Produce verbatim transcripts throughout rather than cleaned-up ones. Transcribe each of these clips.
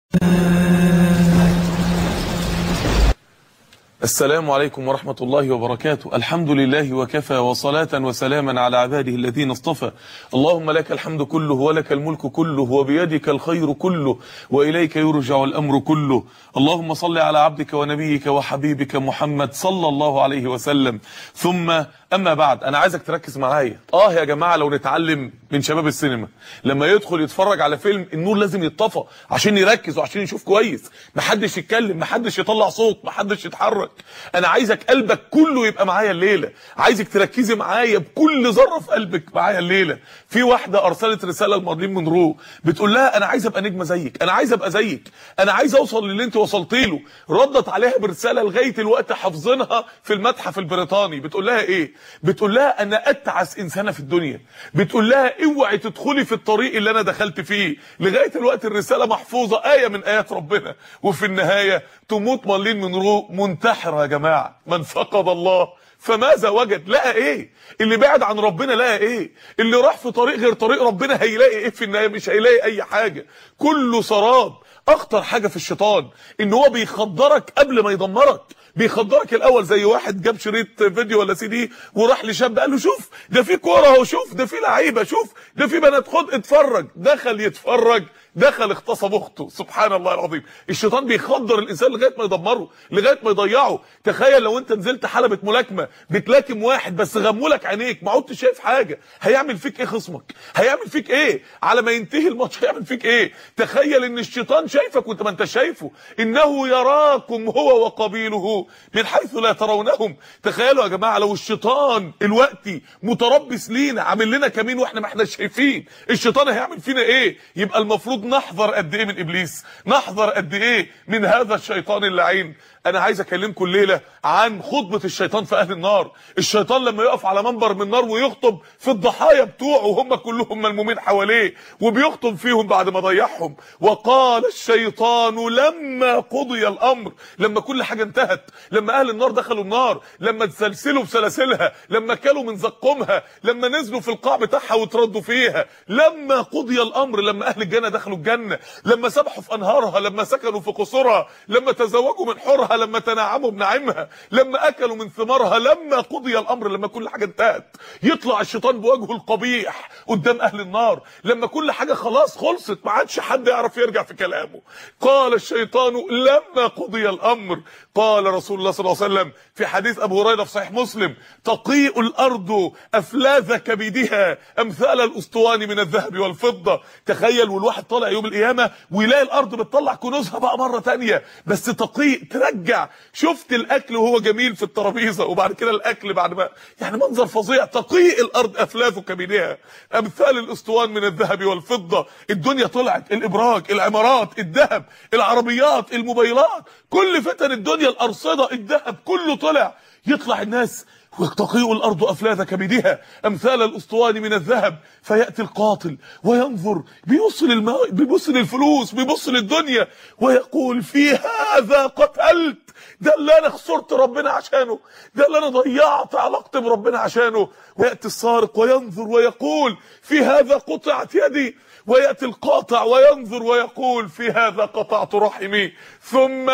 السلام عليكم ورحمة الله وبركاته. الحمد لله وكفى، وصلاة وسلاما على عباده الذين اصطفى. اللهم لك الحمد كله، ولك الملك كله، وبيدك الخير كله، وإليك يرجع الأمر كله. اللهم صل على عبدك ونبيك وحبيبك محمد صلى الله عليه وسلم. ثم أما بعد، أنا عايزك تركز معايا. آه يا جماعة، لو نتعلم من شباب السينما، لما يدخل يتفرج على فيلم النور لازم يتطفى عشان يركز وعشان يشوف كويس، محدش يتكلم، محدش يطلع صوت، محدش يتحرك. انا عايزك قلبك كله يبقى معايا الليله، عايزك تركزي معايا بكل ذره في قلبك معايا الليله. في واحده ارسلت رساله لمارلين مونرو بتقول لها انا عايزه ابقى نجمه زيك، انا عايزه ابقى زيك، انا عايزه اوصل للي انت وصلت له. ردت عليها برساله لغايه الوقت حافظينها في المتحف البريطاني. بتقول لها ايه؟ بتقول لها انا اتعس انسانه في الدنيا. بتقول لها اوعي تدخلي في الطريق اللي انا دخلت فيه. لغايه الوقت الرساله محفوظه، ايه من ايات ربنا. وفي النهايه تموت مارلين مونرو منتحره. يا جماعه، من فقد الله فماذا وجد؟ لقى ايه؟ اللي بعد عن ربنا لقى ايه؟ اللي راح في طريق غير طريق ربنا هيلاقي ايه في النهايه؟ مش هيلاقي اي حاجه، كله سراب. اخطر حاجه في الشيطان ان هو بيخدرك قبل ما يدمرك. بيخدرك الاول، زي واحد جاب شريط فيديو ولا سي دي وراح لشاب قال له شوف ده في كوره اهو، شوف ده في لعيبه، شوف ده في بنات، خد اتفرج. دخل يتفرج، دخل اغتصب اخته. سبحان الله العظيم. الشيطان بيخدر الانسان لغايه ما يدمره، لغايه ما يضيعه. تخيل لو انت نزلت حلبة ملاكمه بتلاكم واحد بس غمولك عينيك، ما عدتش شايف حاجه، هيعمل فيك ايه خصمك؟ هيعمل فيك ايه على ما ينتهي الماتش؟ هيعمل فيك ايه؟ تخيل ان الشيطان شايفك وانت ما انت شايفه. انه يراكم هو وقبيله من حيث لا ترونهم. تخيلوا يا جماعه لو الشيطان الوقتي متربص لينا، عامل لنا كمين واحنا ما احنا شايفين، الشيطان هيعمل فينا ايه؟ يبقى المفروض نحذر قد ايه من ابليس، نحذر قد ايه من هذا الشيطان اللعين. انا عايز اكلمكم الليله عن خطبه الشيطان في اهل النار. الشيطان لما يقف على منبر من نار ويخطب في الضحايا بتوعه وهم كلهم ملمومين حواليه، وبيخطب فيهم بعد ما ضيعهم. وقال الشيطان لما قضي الامر، لما كل حاجه انتهت، لما اهل النار دخلوا النار، لما اتسلسلوا بسلاسلها، لما كلوا من زقومها، لما نزلوا في القاع بتاعها وتردوا فيها، لما قضي الامر، لما اهل الجنه دخلوا الجنه، لما سبحوا في انهارها، لما سكنوا في قصورها، لما تزوجوا من حورها، لما تنعموا بنعيمها، لما اكلوا من ثمارها، لما قضي الامر، لما كل حاجه انتهت، يطلع الشيطان بوجهه القبيح قدام اهل النار، لما كل حاجه خلاص خلصت، ما عادش حد يعرف يرجع في كلامه. قال الشيطان لما قضي الامر. قال رسول الله صلى الله عليه وسلم في حديث ابو هريره في صحيح مسلم: تقيء الارض افلاذ كبدها امثال الاسطوان من الذهب والفضه. تخيل والواحد طالع يوم القيامه ويلاقي الارض بتطلع كنوزها بقى مره ثانيه، بس تقيء، ترجع. شفت الاكل وهو جميل في الترابيزه، وبعد كده الاكل بعد ما يعني منظر فظيع. تقيء الارض افلاذ كبدها امثال الاسطوان من الذهب والفضه. الدنيا طلعت، الابراج، العمارات، الذهب، العربيات، الموبايلات، كل فتن الدنيا، الارصده، الذهب، كله طلع. يطلع الناس وتقيء الارض افلاذ كبدها امثال الاسطوان من الذهب، فياتي القاتل وينظر، بيبص للماء، بيبص للفلوس، بيبص للدنيا، ويقول في هذا قتلت، ده اللي انا خسرت ربنا عشانه، ده اللي انا ضيعت علاقتي بربنا عشانه. وياتي السارق وينظر ويقول في هذا قطعت يدي، وياتي القاطع وينظر ويقول في هذا قطعت رحمي، ثم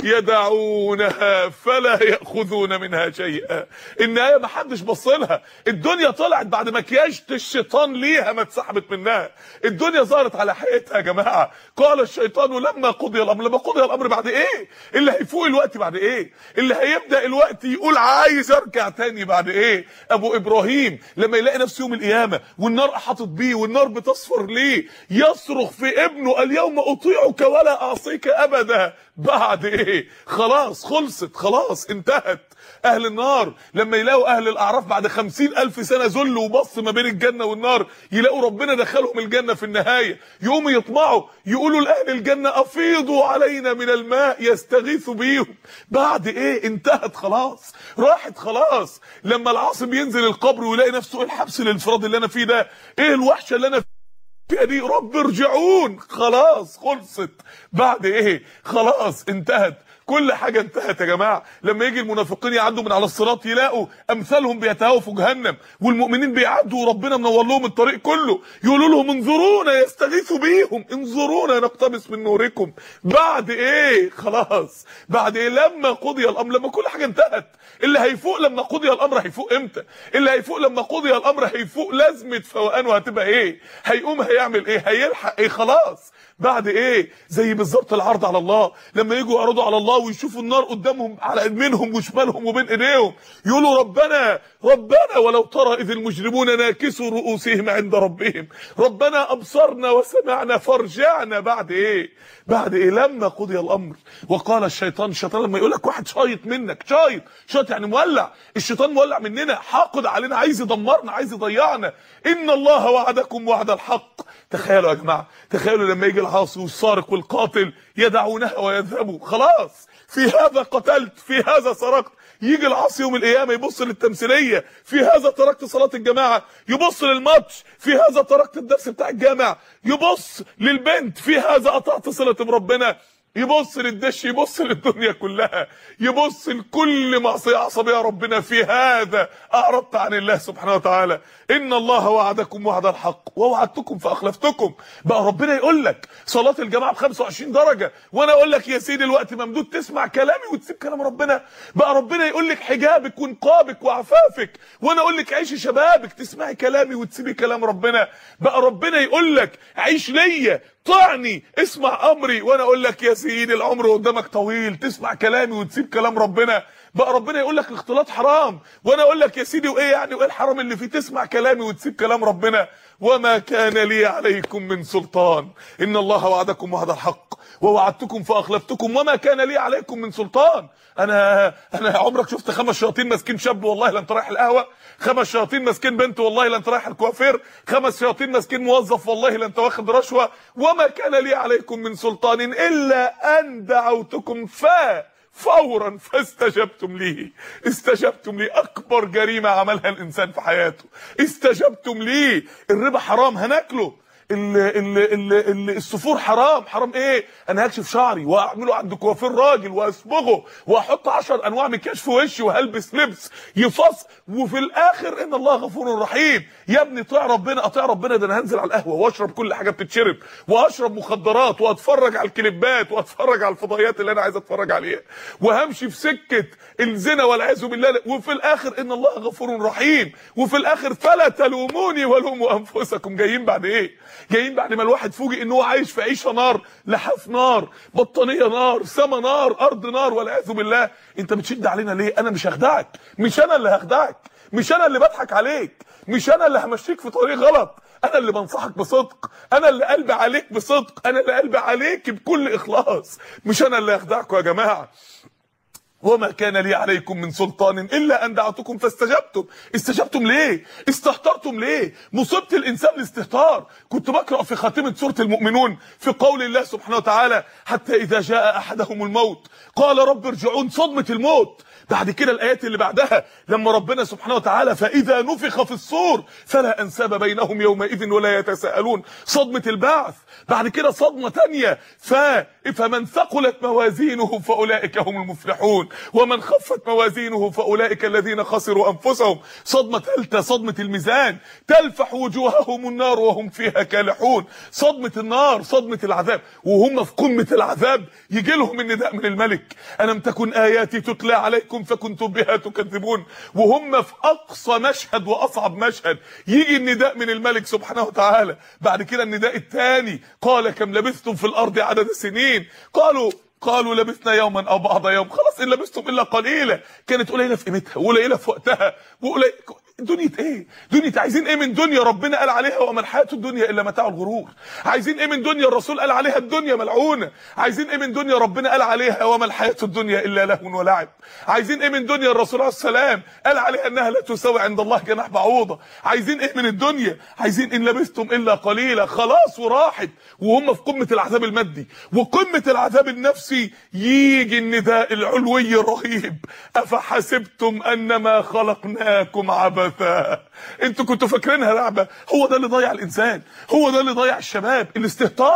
يدعونها فلا ياخذون منها شيئا. النهايه ما حدش بص لها. الدنيا طلعت بعد مكياج الشيطان ليها ما اتسحبت منها. الدنيا ظهرت على حقيقتها يا جماعه. قال الشيطان لما قضي الامر. لما قضي الامر بعد ايه؟ اللي هيفوق الوقت بعد ايه؟ اللي هيبدا الوقت يقول عايز ارجع تاني بعد ايه؟ ابو ابراهيم لما يلاقي نفسه يوم القيامه والنار احاطت بيه والنار بتصفر ليه، يصرخ في ابنه اليوم اطيعك ولا اعصيك ابدا. بعد ايه؟ خلاص خلصت، خلاص انتهت. اهل النار لما يلاقوا اهل الاعراف بعد خمسين الف سنه ذل وبص ما بين الجنه والنار، يلاقوا ربنا دخلهم الجنه في النهايه، يقوموا يطمعوا يقولوا لاهل الجنه افيضوا علينا من الماء يستغيثوا بيهم. بعد ايه؟ انتهت خلاص، راحت خلاص. لما العاصم ينزل القبر ويلاقي نفسه ايه الحبس الانفرادي اللي انا فيه ده؟ ايه الوحشه اللي انا فيها دي؟ رب ارجعون. خلاص خلصت. بعد ايه؟ خلاص انتهت. كل حاجه انتهت يا جماعه. لما يجي المنافقين يعدوا من على الصراط يلاقوا امثالهم بيتهاووا في جهنم، والمؤمنين بيعدوا وربنا منور لهم الطريق كله، يقولوا لهم انظرونا يستغيثوا بيهم، انظرونا نقتبس من نوركم. بعد ايه؟ خلاص بعد ايه؟ لما قضي الامر، لما كل حاجه انتهت. اللي هيفوق لما قضي الامر هيفوق امتى؟ اللي هيفوق لما قضي الامر هيفوق لازمه فوقانه هتبقى ايه؟ هيقوم هيعمل ايه؟ هيلحق ايه؟ خلاص بعد ايه؟ زي بالظبط العرض على الله، لما يجوا يعرضوا على الله ويشوفوا النار قدامهم على يمينهم وشمالهم وبين ايديهم، يقولوا ربنا ربنا ولو ترى اذ المجرمون ناكسوا رؤوسهم عند ربهم ربنا ابصرنا وسمعنا فارجعنا. بعد ايه؟ بعد ايه؟ لما قضي الامر. وقال الشيطان، الشيطان لما يقول لك واحد شايط منك، شايط شايط يعني مولع، الشيطان مولع مننا، حاقد علينا، عايز يدمرنا، عايز يضيعنا. ان الله وعدكم وعد الحق. تخيلوا يا جماعه، تخيلوا لما يجي العاصي والسارق والقاتل يدعونها ويذهبوا، خلاص في هذا قتلت، في هذا سرقت. يجي العاصي يوم القيامه يبص للتمثيليه، في هذا تركت صلاه الجماعه، يبص للماتش، في هذا تركت الدرس بتاع الجامع، يبص للبنت، في هذا قطعت صله بربنا، يبص للدش، يبص للدنيا كلها، يبص لكل معصيه عصبيه ربنا، في هذا اعرضت عن الله سبحانه وتعالى. ان الله وعدكم وعد الحق ووعدتكم فاخلفتكم. بقى ربنا يقول لك صلاه الجماعه ب خمسة وعشرين درجه، وانا اقول لك يا سيدي الوقت ممدود تسمع كلامي وتسيب كلام ربنا. بقى ربنا يقول لك حجابك ونقابك وعفافك، وانا اقول لك عيشي شبابك تسمعي كلامي وتسيبي كلام ربنا. بقى ربنا يقول لك عيش ليا طعني اسمع امري، وانا اقول لك يا سيدي العمر قدامك طويل تسمع كلامي وتسيب كلام ربنا. بقى ربنا يقول لك الاختلاط حرام، وانا اقول لك يا سيدي وايه يعني، وايه الحرام اللي فيه؟ تسمع كلامي وتسيب كلام ربنا. وما كان لي عليكم من سلطان، ان الله وعدكم وعد الحق ووعدتكم فاخلفتكم وما كان لي عليكم من سلطان. انا انا عمرك شفت خمس شياطين ماسكين شاب والله لا انت رايح القهوه؟ خمس شياطين ماسكين بنت والله لا انت رايح الكوافير؟ خمس شياطين ماسكين موظف والله لا انت واخد رشوه؟ وما كان لي عليكم من سلطان الا ان دعوتكم ف فورا فاستجبتم لي. استجبتم لي، اكبر جريمه عملها الانسان في حياته، استجبتم لي. الربا حرام هناكله، ال ال ال ال الصفور حرام. حرام ايه؟ انا هكشف شعري واعمله عند كوافير راجل واصبغه واحط عشر انواع مكياج في وشي وهلبس لبس يفص، وفي الاخر ان الله غفور رحيم. يا ابني طيع ربنا، اطيع ربنا. ده انا هنزل على القهوه واشرب كل حاجه بتتشرب واشرب مخدرات واتفرج على الكليبات واتفرج على الفضائيات اللي انا عايز اتفرج عليها وهمشي في سكه الزنا والعياذ بالله، وفي الاخر ان الله غفور رحيم. وفي الاخر فلا تلوموني ولوموا انفسكم. جايين بعد ايه؟ جايين بعد ما الواحد فوجئ ان هو عايش في عيشه نار، لحاف نار، بطانيه نار، سما نار، ارض نار والعياذ بالله. انت بتشد علينا ليه؟ انا مش هخدعك، مش انا اللي هخدعك، مش انا اللي بضحك عليك، مش انا اللي همشيك في طريق غلط، انا اللي بنصحك بصدق، انا اللي قلبي عليك بصدق، انا اللي قلبي عليك بكل اخلاص، مش انا اللي هخدعكم يا جماعه. وما كان لي عليكم من سلطان الا ان دعوتكم فاستجبتم. استجبتم ليه؟ استهترتم ليه؟ مصيبه الانسان الاستهتار. كنت بقرا في خاتمه سوره المؤمنون في قول الله سبحانه وتعالى: حتى اذا جاء احدهم الموت قال رب ارجعون. صدمه الموت. بعد كده الايات اللي بعدها لما ربنا سبحانه وتعالى: فاذا نفخ في الصور فلا انساب بينهم يومئذ ولا يتساءلون. صدمه البعث. بعد كده صدمه ثانيه: ف فمن ثقلت موازينه فاولئك هم المفلحون ومن خفت موازينه فاولئك الذين خسروا انفسهم. صدمه ثالثه صدمه الميزان: تلفح وجوههم النار وهم فيها كالحون. صدمه النار، صدمه العذاب، وهم في قمه العذاب يجي لهم النداء من الملك: الم تكن اياتي تتلى عليكم فكنتم بها تكذبون. وهم في اقصى مشهد واصعب مشهد يجي النداء من الملك سبحانه وتعالى. بعد كده النداء الثاني: قال كم لبثتم في الارض عدد سنين؟ قالوا قالوا لبثنا يوما او بعض يوم. خلاص ان لبثتم الا قليلا. كانت قليله في قيمتها وقليله في وقتها وقليله. دنيا ايه؟ دنيا عايزين ايه من دنيا ربنا قال عليها وما الحياه الدنيا الا متاع الغرور؟ عايزين ايه من دنيا الرسول قال عليها الدنيا ملعونه؟ عايزين ايه من دنيا ربنا قال عليها وما الحياه الدنيا الا لهو ولعب؟ عايزين ايه من دنيا الرسول عليه السلام قال عليها انها لا تساوي عند الله جناح بعوضه؟ عايزين ايه من الدنيا؟ عايزين ان لبثتم الا قليلا. خلاص وراحت وهم في قمه العذاب المادي وقمه العذاب النفسي. يجي النداء العلوي الرهيب: افحسبتم انما خلقناكم عبثا. انتوا كنتوا فاكرينها لعبه؟ هو ده اللي ضيع الانسان، هو ده اللي ضيع الشباب، الاستهتار.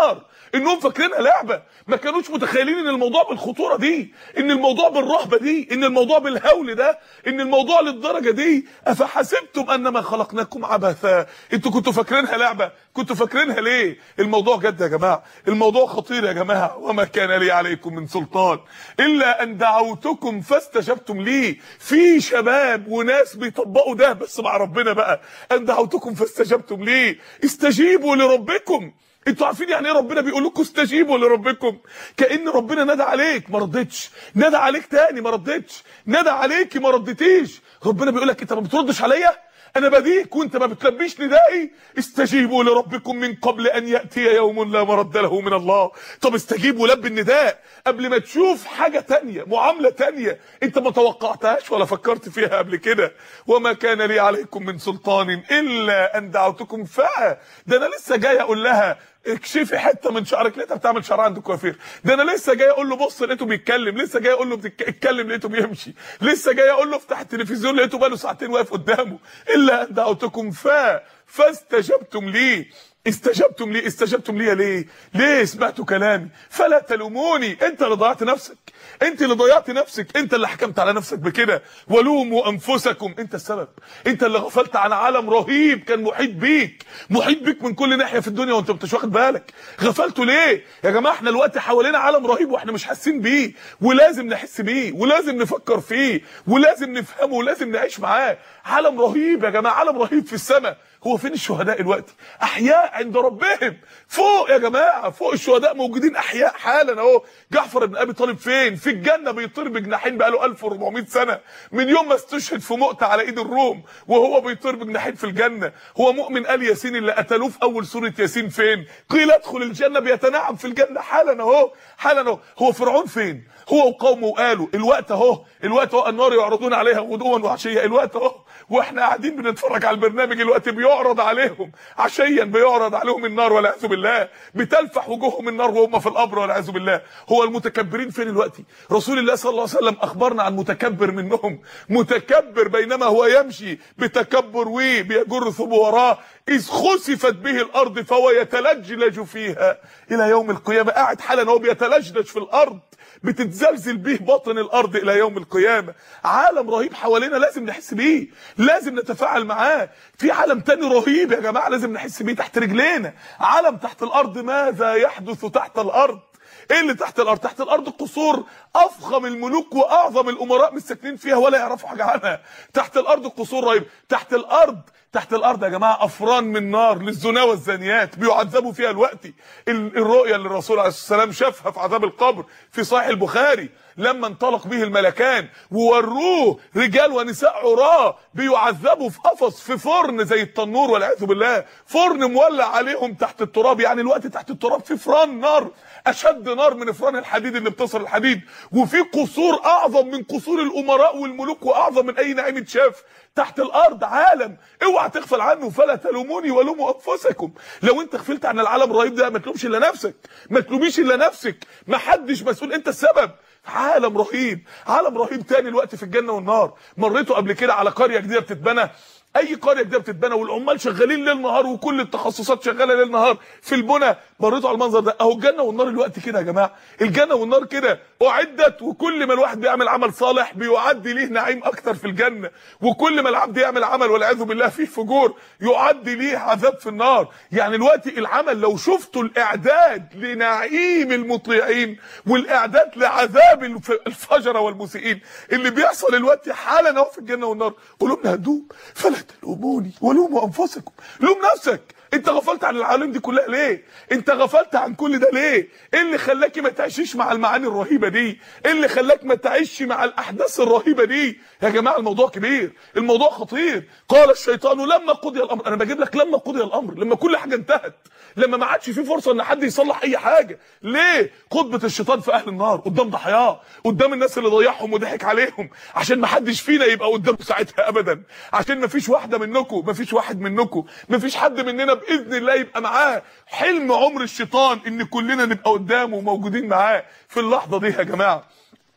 انهم فاكرينها لعبه، ما كانوش متخيلين ان الموضوع بالخطوره دي، ان الموضوع بالرهبه دي، ان الموضوع بالهول ده، ان الموضوع للدرجه دي. افحسبتم انما خلقناكم عبثا، انتوا كنتوا فاكرينها لعبه؟ كنتوا فاكرينها ليه؟ الموضوع جد يا جماعه، الموضوع خطير يا جماعه. وما كان لي عليكم من سلطان الا ان دعوتكم فاستجبتم لي. في شباب وناس بيطبقوا ده بس مع ربنا بقى، ان دعوتكم فاستجبتم لي. استجيبوا لربكم. انتوا عارفين يعني ايه ربنا بيقول لكم استجيبوا لربكم؟ كأن ربنا نادى عليك ما ردتش، نادى عليك تاني ما ردتش، نادى عليكي ما ردتيش. ربنا بيقول لك انت ما بتردش عليا، انا بديك وانت ما بتلبيش ندائي. استجيبوا لربكم من قبل ان ياتي يوم لا مرد له من الله. طب استجيب ولب النداء قبل ما تشوف حاجه تانية، معامله تانية انت ما توقعتهاش ولا فكرت فيها قبل كده. وما كان لي عليكم من سلطان الا ان دعوتكم. فا ده انا لسه جاي اقول لها اكشفي حته من شعرك، لقيتها بتعمل شعرها عند الكوافير. ده انا لسه جاي اقول له بص لقيته بيتكلم، لسه جاي اقول له بتتكلم لقيته بيمشي، لسه جاي اقول له افتح التلفزيون لقيته بقاله ساعتين واقف قدامه. الا ان دعوتكم فا فاستجبتم لي. استجبتم لي، استجبتم لي ليه؟ ليه سمعتوا كلامي؟ فلا تلوموني، انت اللي ضيعت نفسك، انت اللي ضيعت نفسك، انت اللي حكمت على نفسك بكده. ولوموا انفسكم، انت السبب، انت اللي غفلت عن عالم رهيب كان محيط بيك، محيط بيك من كل ناحيه في الدنيا وانت مش واخد بالك. غفلتوا ليه يا جماعه؟ احنا دلوقتي حوالينا عالم رهيب واحنا مش حاسين بيه، ولازم نحس بيه، ولازم نفكر فيه، ولازم نفهمه، ولازم نعيش معاه. عالم رهيب يا جماعه، عالم رهيب في السماء. هو فين الشهداء دلوقتي؟ احياء عند ربهم فوق يا جماعه، فوق الشهداء موجودين احياء حالا اهو. جعفر بن ابي طالب فين؟ في الجنه بيطير بجناحين بقاله ألف وأربعمية سنه، من يوم ما استشهد في مؤتة على ايد الروم وهو بيطير بجناحين في الجنه. هو مؤمن ال ياسين اللي قتلوه في اول سوره ياسين فين؟ قيل ادخل الجنه، بيتنعم في الجنه حالا اهو، حالا اهو. هو فرعون فين؟ هو وقومه وقالوا الوقت اهو، الوقت اهو النار يعرضون عليها غدوا وعشيا، الوقت اهو واحنا قاعدين بنتفرج على البرنامج الوقت بيعرض عليهم عشيا، بيعرض عليهم النار والعياذ بالله، بتلفح وجوههم النار وهم في القبر والعياذ بالله. هو المتكبرين فين دلوقتي؟ رسول الله صلى الله عليه وسلم اخبرنا عن متكبر منهم، متكبر بينما هو يمشي بتكبر وبيجر ثوبه وراه اذ خسفت به الارض فهو يتلجلج فيها الى يوم القيامه. قاعد حالا هو بيتلجلج في الارض، بتتزلزل به باطن الارض الى يوم القيامه. عالم رهيب حوالينا لازم نحس بيه، لازم نتفاعل معاه. في عالم تاني رهيب يا جماعه لازم نحس بيه تحت رجلينا، عالم تحت الارض. ماذا يحدث تحت الارض؟ ايه اللي تحت الارض؟ تحت الارض قصور افخم الملوك واعظم الامراء مش ساكنين فيها ولا يعرفوا حاجه عنها. تحت الارض قصور رهيب. تحت الارض، تحت الارض يا جماعه افران من نار للزنا والزانيات بيعذبوا فيها الوقت. الرؤيا اللي الرسول عليه الصلاه والسلام شافها في عذاب القبر في صحيح البخاري، لما انطلق به الملكان ووروه رجال ونساء عراة بيعذبوا في قفص في فرن زي التنور والعياذ بالله، فرن مولع عليهم تحت التراب. يعني الوقت تحت التراب في فران نار، اشد نار من فران الحديد اللي بتصل الحديد، وفي قصور اعظم من قصور الامراء والملوك واعظم من اي نعيم اتشاف. تحت الارض عالم اوعى تغفل عنه. فلا تلوموني ولوموا انفسكم. لو انت غفلت عن العالم الرهيب ده ما تلومش الا نفسك، ما تلوميش الا نفسك، ما حدش مسؤول، انت السبب. عالم رهيب، عالم رهيب تاني الوقت في الجنه والنار. مريتوا قبل كده على قريه جديده بتتبنى؟ اي قريه جديده بتتبنى والعمال شغالين ليل نهار وكل التخصصات شغاله ليل نهار في البنى. مريتوا على المنظر ده؟ اهو الجنه والنار الوقت كده يا جماعه، الجنه والنار كده اعدت، وكل ما الواحد بيعمل عمل صالح بيعدي ليه نعيم اكتر في الجنه، وكل ما العبد يعمل عمل والعياذ بالله فيه فجور يعدي ليه عذاب في النار. يعني الوقت العمل لو شفتوا الاعداد لنعيم المطيعين والاعداد لعذاب الفجره والمسيئين اللي بيحصل الوقت حالا اهو في الجنه والنار. قلوبنا هتدوب. فلا تلوموني ولوموا انفسكم. لوم نفسك، انت غفلت عن العالم دي كلها ليه؟ انت غفلت عن كل ده ليه؟ ايه اللي خلاك ما تعيشيش مع المعاني الرهيبه دي؟ ايه اللي خلاك ما تعيشش مع الاحداث الرهيبه دي؟ يا جماعه الموضوع كبير، الموضوع خطير. قال الشيطان لما قضي الامر، انا بجيب لك لما قضي الامر، لما كل حاجه انتهت، لما ما عادش في فرصه ان حد يصلح اي حاجه. ليه؟ خطبه الشيطان في اهل النار قدام ضحاياه، قدام الناس اللي ضيعهم وضحك عليهم، عشان ما حدش فينا يبقى قدامه ساعتها ابدا، عشان ما فيش واحده منكم، ما فيش واحد منكم، ما فيش حد مننا باذن الله يبقى معاه حلم عمر الشيطان ان كلنا نبقى قدامه وموجودين معاه في اللحظه دي يا جماعه.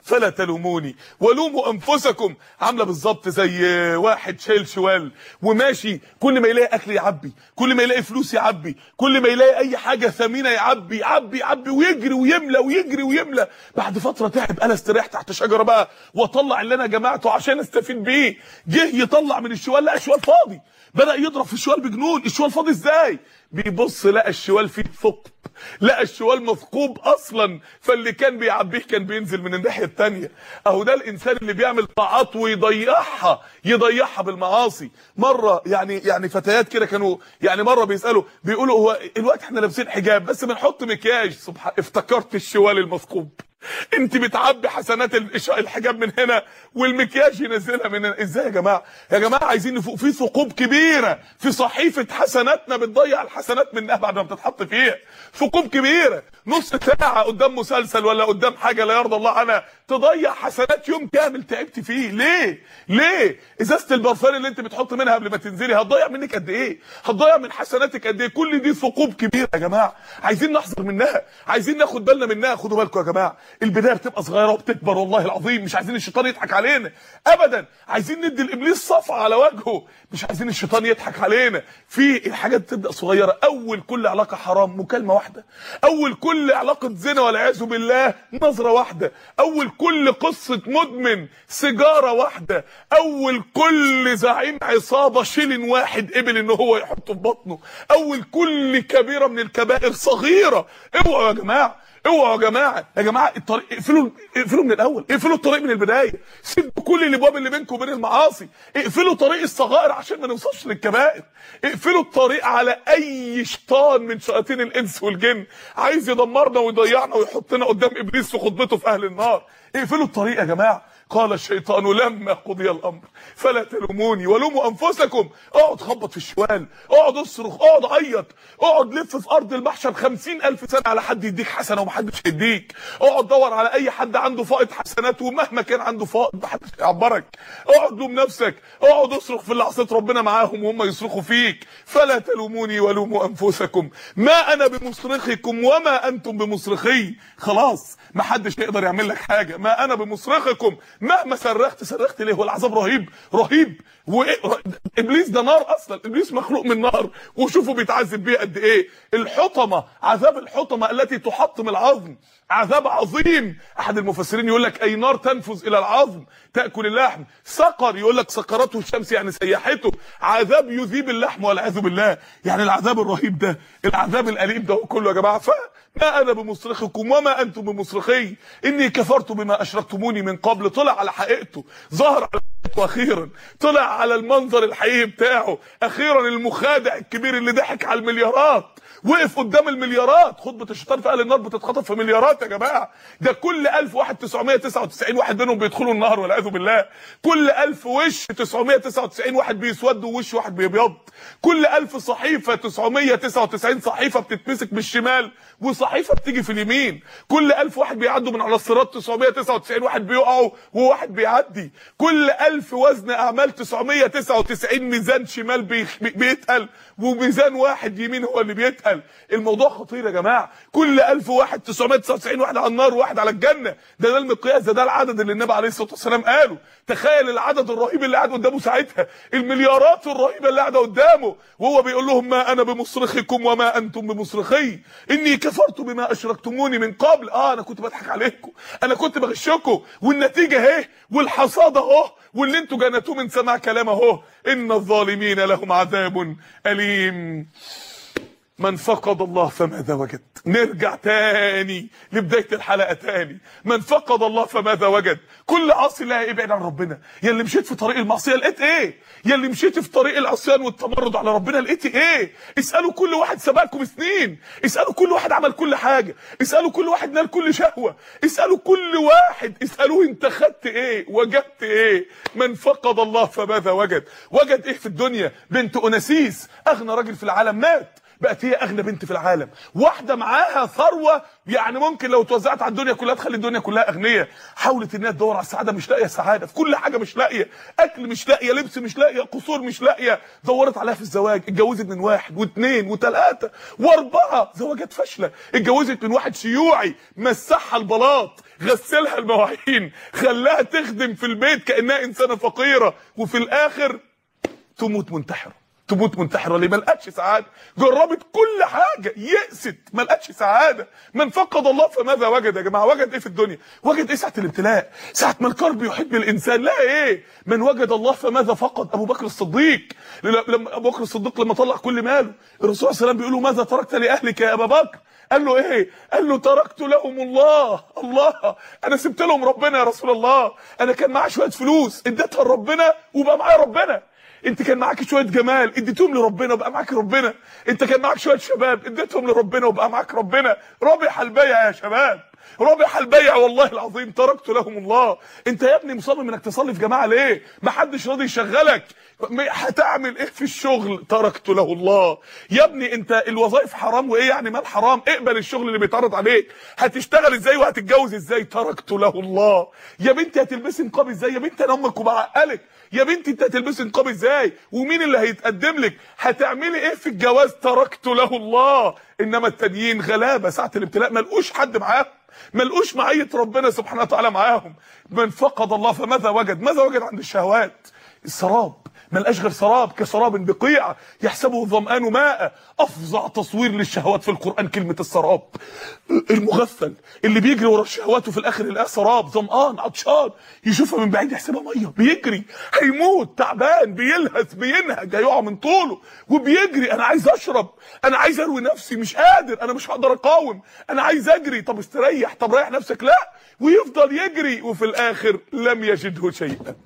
فلا تلوموني ولوموا انفسكم. عامله بالظبط زي واحد شايل شوال وماشي، كل ما يلاقي اكل يعبي، كل ما يلاقي فلوس يعبي، كل ما يلاقي اي حاجه ثمينه يعبي يعبي يعبي ويجري ويملى ويجري ويملى. بعد فتره تعب، قال استريح تحت شجره بقى واطلع اللي انا جمعته عشان استفيد بيه. جه يطلع من الشوال لقى الشوال فاضي، بدأ يضرب في الشوال بجنون. الشوال فاضي ازاي؟ بيبص لقى الشوال فيه ثقب، لقى الشوال مثقوب اصلا، فاللي كان بيعبيه كان بينزل من الناحيه الثانيه. اهو ده الانسان اللي بيعمل طاعات ويضيعها يضيعها بالمعاصي. مره يعني يعني فتيات كده كانوا يعني مره بيسالوا بيقولوا هو الوقت احنا لابسين حجاب بس بنحط مكياج، سبحان افتكرت الشوال المثقوب. انت بتعبي حسنات الحجاب من هنا والمكياج ينزلها من هنا. ازاي يا جماعه؟ يا جماعه عايزين نفوق. في ثقوب كبيره في صحيفه حسناتنا بتضيع الحسنات منها بعد ما بتتحط فيها. ثقوب كبيره، نص ساعه قدام مسلسل ولا قدام حاجه لا يرضى الله عنها تضيع حسنات يوم كامل تعبت فيه. ليه؟ ليه؟ ازازه البرفان اللي انت بتحط منها قبل ما تنزلي هتضيع منك قد ايه؟ هتضيع من حسناتك قد ايه؟ كل دي ثقوب كبيره يا جماعه، عايزين نحذر منها، عايزين ناخد بالنا منها. خدوا بالكم يا جماعه، البدايه بتبقى صغيره وبتكبر والله العظيم. مش عايزين الشيطان يضحك علينا ابدا، عايزين ندي الابليس صفعه على وجهه، مش عايزين الشيطان يضحك علينا. في الحاجات بتبدا صغيره. اول كل علاقه حرام مكالمه واحده، اول كل علاقه زنا والعياذ بالله نظره واحده، اول كل قصه مدمن سيجاره واحده، اول كل زعيم عصابه شيلن واحد قبل ان هو يحطه في بطنه، اول كل كبيره من الكبائر صغيره. اوعوا يا جماعه، اوعوا يا جماعه، يا جماعه الطريق اقفلوا، اقفلوا من الاول، اقفلوا الطريق من البدايه، سدوا كل الابواب اللي بينكم وبين المعاصي، اقفلوا طريق الصغائر عشان ما نوصلش للكبائر، اقفلوا الطريق على اي شيطان من شياطين الانس والجن عايز يدمرنا ويضيعنا ويحطنا قدام ابليس في خطبته في اهل النار. اقفلوا الطريق يا جماعه. قال الشيطان لما قضي الامر فلا تلوموني ولوموا انفسكم. اقعد خبط في الشوال، اقعد اصرخ، اقعد عيط، اقعد لف في ارض المحشر خمسين الف سنه على حد يديك حسنه ومحدش هيديك. اقعد دور على اي حد عنده فائض حسنات ومهما كان عنده فائض محدش هيعبرك. اقعد لوم نفسك، اقعد اصرخ في اللي عصيت ربنا معاهم وهم يصرخوا فيك. فلا تلوموني ولوموا انفسكم ما انا بمصرخكم وما انتم بمصرخي. خلاص محدش يقدر يعمل لك حاجه. ما انا بمصرخكم، مهما صرخت صرخت ليه؟ هو العذاب رهيب رهيب. وابليس ده نار اصلا، ابليس مخلوق من نار وشوفوا بيتعذب بيه قد ايه. الحطمه، عذاب الحطمه التي تحطم العظم عذاب عظيم. احد المفسرين يقول لك اي نار تنفذ الى العظم تاكل اللحم. سقر يقول لك سقرته الشمس يعني سيحته، عذاب يذيب اللحم والعياذ بالله. يعني العذاب الرهيب ده، العذاب الاليم ده كله يا جماعه. فما انا بمصرخكم وما انتم بمصرخي اني كفرت بما اشركتموني من قبل. طلع على حقيقته، ظهر على حقيقته اخيرا، طلع على المنظر الحقيقي بتاعه اخيرا. المخادع الكبير اللي ضحك على المليارات وقف قدام المليارات. خطبه الشيطان في اهل النار بتتخطف في مليارات يا جماعه. ده كل ألف واحد تسعمية تسعة وتسعين واحد منهم بيدخلوا النار والعياذ بالله. كل ألف وش تسعمية تسعة وتسعين واحد بيسود ووش واحد بيبيض. كل ألف صحيفه تسعمية تسعة وتسعين صحيفه بتتمسك بالشمال وصحيفه بتيجي في اليمين. كل ألف واحد بيعدوا من على الصراط تسعمية تسعة وتسعين واحد بيقعوا وواحد بيعدي. كل ألف وزن اعمال تسعمية تسعة وتسعين ميزان شمال بيتقل وميزان واحد يمين هو اللي بيتقل. الموضوع خطير يا جماعه. كل ألف واحد تسعمية تسعة وتسعين واحد على النار وواحد على الجنه. ده ده المقياس، ده, ده العدد اللي النبي عليه الصلاه والسلام قاله. تخيل العدد الرهيب اللي قاعد قدامه ساعتها، المليارات الرهيبه اللي قاعده قدامه، وهو بيقول لهم ما انا بمصرخكم وما انتم بمصرخي اني كفرت بما اشركتموني من قبل. اه انا كنت بضحك عليكم، انا كنت بغشكم، والنتيجه اهي، والحصاد اهو، واللي انتوا جنتوه من سماع كلام اهو. ان الظالمين لهم عذاب اليم. من فقد الله فماذا وجد؟ نرجع تاني لبدايه الحلقه تاني. من فقد الله فماذا وجد؟ كل عاصي لا ابعد عن ربنا. يا اللي مشيت في طريق المعصيه لقيت ايه؟ يا اللي مشيت في طريق العصيان والتمرد على ربنا لقيت ايه؟ اسالوا كل واحد سبقكم سنين، اسالوا كل واحد عمل كل حاجه، اسالوا كل واحد نال كل شهوه، اسالوا كل واحد، اسالوه انت خدت ايه؟ وجدت ايه؟ من فقد الله فماذا وجد؟ وجد ايه في الدنيا؟ بنت اوناسيس اغنى راجل في العالم مات، بقت هي اغنى بنت في العالم. واحده معاها ثروه يعني ممكن لو توزعت على الدنيا كلها تخلي الدنيا كلها اغنيه، حاولت انها تدور على السعاده مش لاقيه السعاده، في كل حاجه مش لاقيه، اكل مش لاقيه، لبس مش لاقيه، قصور مش لاقيه، دورت عليها في الزواج، اتجوزت من واحد واثنين وثلاثه واربعه، زواجات فاشله، اتجوزت من واحد شيوعي مسحها البلاط، غسلها المواعين، خلاها تخدم في البيت كانها انسانه فقيره، وفي الاخر تموت منتحره. تموت منتحره ليه؟ ما لقتش سعاده، جربت كل حاجه، يأست، ما لقتش سعاده. من فقد الله فماذا وجد يا جماعه؟ وجد ايه في الدنيا؟ وجد ايه ساعه الابتلاء؟ ساعه ما الكرب يحب الانسان، لا ايه؟ من وجد الله فماذا فقد؟ ابو بكر الصديق، لما ابو بكر الصديق لما طلع كل ماله، الرسول صلى الله عليه وسلم بيقول له ماذا تركت لاهلك يا ابا بكر؟ قال له ايه؟ قال له تركت لهم الله. الله، انا سبت لهم ربنا يا رسول الله. انا كان معايا شويه فلوس اديتها لربنا وبقى معايا ربنا. انت كان معاك شويه جمال اديتهم لربنا وبقى معاك ربنا. انت كان معاك شويه شباب اديتهم لربنا وبقى معاك ربنا. رابح البيع يا شباب، رابح البيع والله العظيم، تركت لهم الله. انت يا ابني مصمم انك تصلي في جماعه ليه؟ ما حدش راضي يشغلك، هتعمل ايه في الشغل؟ تركت له الله. يا ابني انت الوظائف حرام، وايه يعني مال حرام؟ اقبل الشغل اللي بيتعرض عليك. هتشتغل ازاي وهتتجوز ازاي؟ تركت له الله. يا بنتي هتلبسي نقاب ازاي؟ يا بنتي انا امك وبعقلك. يا بنتي انت هتلبسي نقاب ازاي؟ ومين اللي هيتقدم لك؟ هتعملي ايه في الجواز؟ تركت له الله. انما التانيين غلابه ساعه الابتلاء ما لقوش حد معاهم، ما لقوش معيه ربنا سبحانه وتعالى معاهم. من فقد الله فماذا وجد؟ ماذا وجد عند الشهوات؟ السراب، ما لقاش غير سراب، كسراب بقيع يحسبه الظمآن ماء. افظع تصوير للشهوات في القرآن كلمة السراب. المغفل اللي بيجري ورا الشهوات وفي الاخر يلاقيه سراب، ظمآن عطشان، يشوفها من بعيد يحسبها ميه، بيجري هيموت، تعبان، بيلهث، بينهج، هيقع من طوله وبيجري. انا عايز اشرب، انا عايز اروي نفسي، مش قادر، انا مش هقدر اقاوم، انا عايز اجري. طب استريح، طب ريح نفسك، لا، ويفضل يجري وفي الاخر لم يجده شيئا.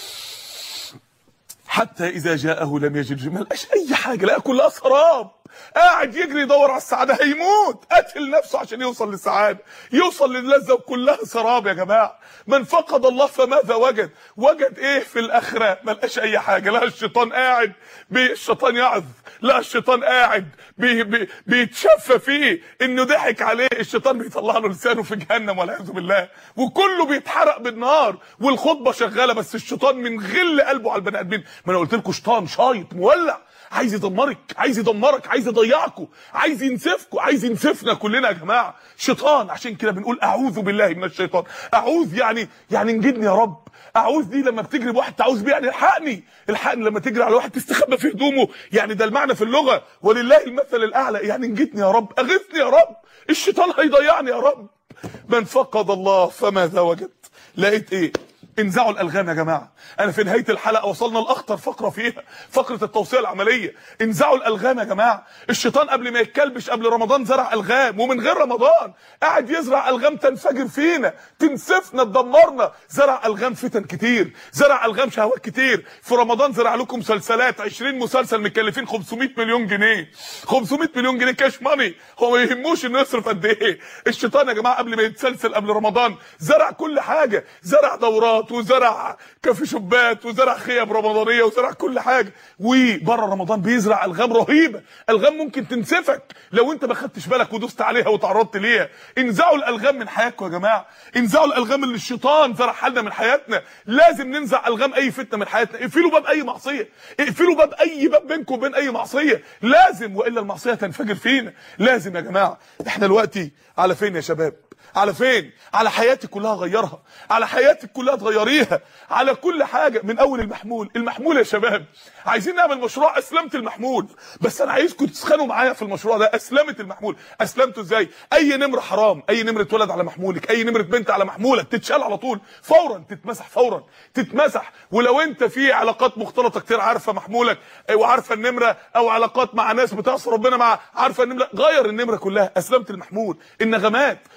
حتى اذا جاءه لم يجد، ما لقاش اي حاجه، لقى كلها سراب. قاعد يجري يدور على السعاده، هيموت، قتل نفسه عشان يوصل للسعاده، يوصل للذه، وكلها سراب يا جماعه. من فقد الله فماذا وجد؟ وجد ايه في الاخره؟ ما لقاش اي حاجه. لقى الشيطان قاعد بي الشيطان يعظ، لقى الشيطان قاعد بي بي بيتشفى فيه انه ضحك عليه، الشيطان بيطلع له لسانه في جهنم والعياذ بالله، وكله بيتحرق بالنار، والخطبه شغاله، بس الشيطان من غل قلبه على البني ادمين. ما انا قلت لكم شيطان شايط مولع، عايز يدمرك، عايز يدمرك، عايز يضيعكم، عايز ينسفكم، عايز ينسفنا كلنا يا جماعه. شيطان، عشان كده بنقول اعوذ بالله من الشيطان. اعوذ يعني يعني انجدني يا رب. اعوذ دي لما بتجري بواحد تعوذ بيه يعني الحقني، الحقني لما تجري على واحد تستخبى في هدومه، يعني ده المعنى في اللغه. ولله المثل الاعلى، يعني انجدني يا رب، اغثني يا رب، الشيطان هيضيعني يا رب. من فقد الله فماذا وجد؟ لقيت ايه؟ انزعوا الالغام يا جماعه. انا في نهايه الحلقه وصلنا لاخطر فقره فيها، فقره التوصيه العمليه. انزعوا الالغام يا جماعه. الشيطان قبل ما يتكلبش قبل رمضان زرع الغام، ومن غير رمضان قاعد يزرع الغام تنفجر فينا، تنسفنا، تدمرنا. زرع الغام فتن كتير، زرع الغام شهوات كتير. في رمضان زرع لكم مسلسلات، عشرين مسلسل مكلفين خمسمية مليون جنيه، خمسمية مليون جنيه كاش ماني، هو ما يهموش انه يصرف قد ايه. الشيطان يا جماعه قبل ما يتسلسل قبل رمضان زرع كل حاجه، زرع دورات، وزرع كافي شوبات، وزرع خيام رمضانيه، وزرع كل حاجه. وبره رمضان بيزرع الغام رهيبه، الغام ممكن تنسفك لو انت ما خدتش بالك ودوست عليها وتعرضت ليها. انزعوا الالغام من حياتكم يا جماعه، انزعوا الالغام اللي الشيطان زرعها لنا من حياتنا. لازم ننزع الغام اي فتنه من حياتنا. اقفلوا باب اي معصيه، اقفلوا باب اي باب بينكم وبين اي معصيه، لازم، والا المعصيه تنفجر فينا. لازم يا جماعه. احنا دلوقتي على فين يا شباب؟ على فين؟ على حياتك كلها غيرها، على حياتك كلها تغيريها، على كل حاجه، من اول المحمول. المحمول يا شباب عايزين نعمل مشروع اسلمه المحمول، بس انا عايزكم تسخنوا معايا في المشروع ده. اسلمه المحمول، اسلمته ازاي؟ اي نمره حرام، اي نمره ولد على محمولك، اي نمره بنت على محمولك تتشال على طول فورا، تتمسح فورا، تتمسح. ولو انت في علاقات مختلطه كتير عارفه محمولك وعارفه النمره، او علاقات مع ناس بتعصي ربنا مع عارفه النمره، غير النمره كلها. اسلمه المحمول. النغمات، بنبقى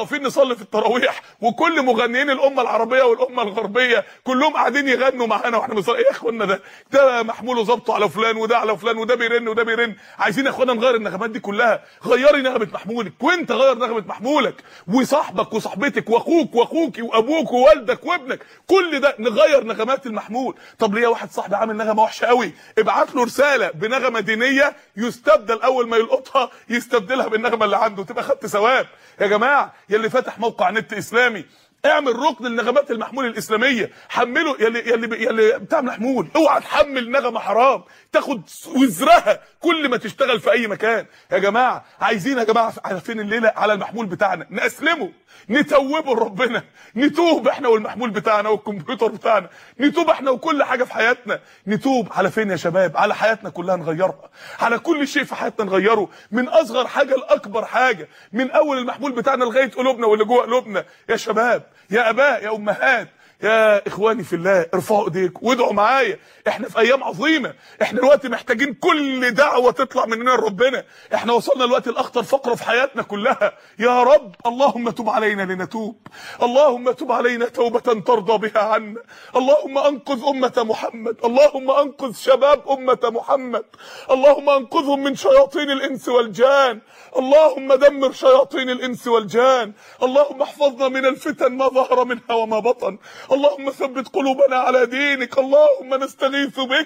واقفين نصلي في التراويح وكل مغنيين الامه العربيه والامه الغربيه كلهم قاعدين يغنوا معانا واحنا بنصلي. ايه يا اخوانا ده ده محمول وظبطه على فلان وده على فلان وده بيرن وده بيرن. عايزين يا اخوانا نغير النغمات دي كلها. غيري نغمه محمولك وانت غير نغمه محمولك وصاحبك وصاحبتك واخوك واخوك وابوك ووالدك وابنك، كل ده نغير نغمات المحمول. طب ليه واحد صاحبي عامل نغمه وحشه قوي، ابعت له رساله بنغمه دينيه يستبدل اول ما يلقطها يستبدلها بالنغمه اللي عنده، تبقى خدت ثواب. يا جماعه يلي فاتح موقع نت اسلامي اعمل ركن للنغمات المحمول الاسلاميه، حمله يلي يلي يلي بتاع محمول، اوعى تحمل نغمه حرام تاخد وزرها كل ما تشتغل في اي مكان. يا جماعه عايزين يا جماعه عارفين الليله على المحمول بتاعنا نسلمه نتوبه لربنا، نتوب احنا والمحمول بتاعنا والكمبيوتر بتاعنا، نتوب احنا وكل حاجه في حياتنا. نتوب على فين يا شباب؟ على حياتنا كلها نغيرها، على كل شيء في حياتنا نغيره، من اصغر حاجه لاكبر حاجه، من اول المحمول بتاعنا لغايه قلوبنا واللي جوه قلوبنا. يا شباب يا اباء يا امهات يا اخواني في الله، ارفعوا ايديكم وادعوا معايا. احنا في ايام عظيمه، احنا دلوقتي محتاجين كل دعوه تطلع مننا لربنا. احنا وصلنا دلوقتي لاخطر فقره في حياتنا كلها. يا رب اللهم تب علينا لنتوب، اللهم تب علينا توبه ترضى بها عنا، اللهم انقذ امه محمد، اللهم انقذ شباب امه محمد، اللهم انقذهم من شياطين الانس والجان، اللهم دمر شياطين الانس والجان، اللهم احفظنا من الفتن ما ظهر منها وما بطن، اللهم ثبت قلوبنا على دينك، اللهم نستغيث بك،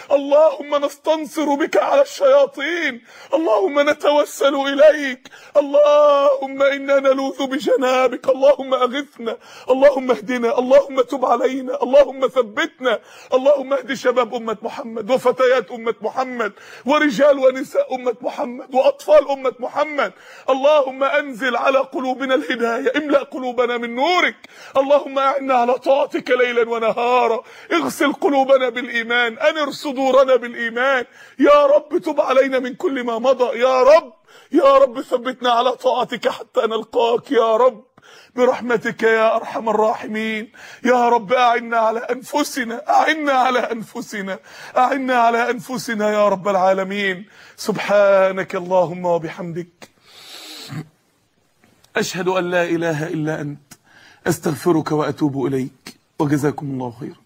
اللهم نستنصر بك على الشياطين، اللهم نتوسل إليك، اللهم إنا نلوذ بجنابك، اللهم أغثنا، اللهم اهدنا، اللهم تب علينا، اللهم ثبتنا، اللهم اهد شباب أمة محمد وفتيات أمة محمد ورجال ونساء أمة محمد وأطفال أمة محمد، اللهم أنزل على قلوبنا الهداية، املأ قلوبنا من نورك، اللهم أعنا على طاعتك ليلا ونهارا، اغسل قلوبنا بالإيمان، أنر صدورنا بالإيمان، يا رب تب علينا من كل ما مضى، يا رب يا رب ثبتنا على طاعتك حتى نلقاك يا رب برحمتك يا أرحم الراحمين. يا رب أعنا على أنفسنا، أعنا على أنفسنا، أعنا على أنفسنا يا رب العالمين. سبحانك اللهم وبحمدك، أشهد أن لا إله إلا أنت، أستغفرك وأتوب إليك، وجزاكم الله خيرا.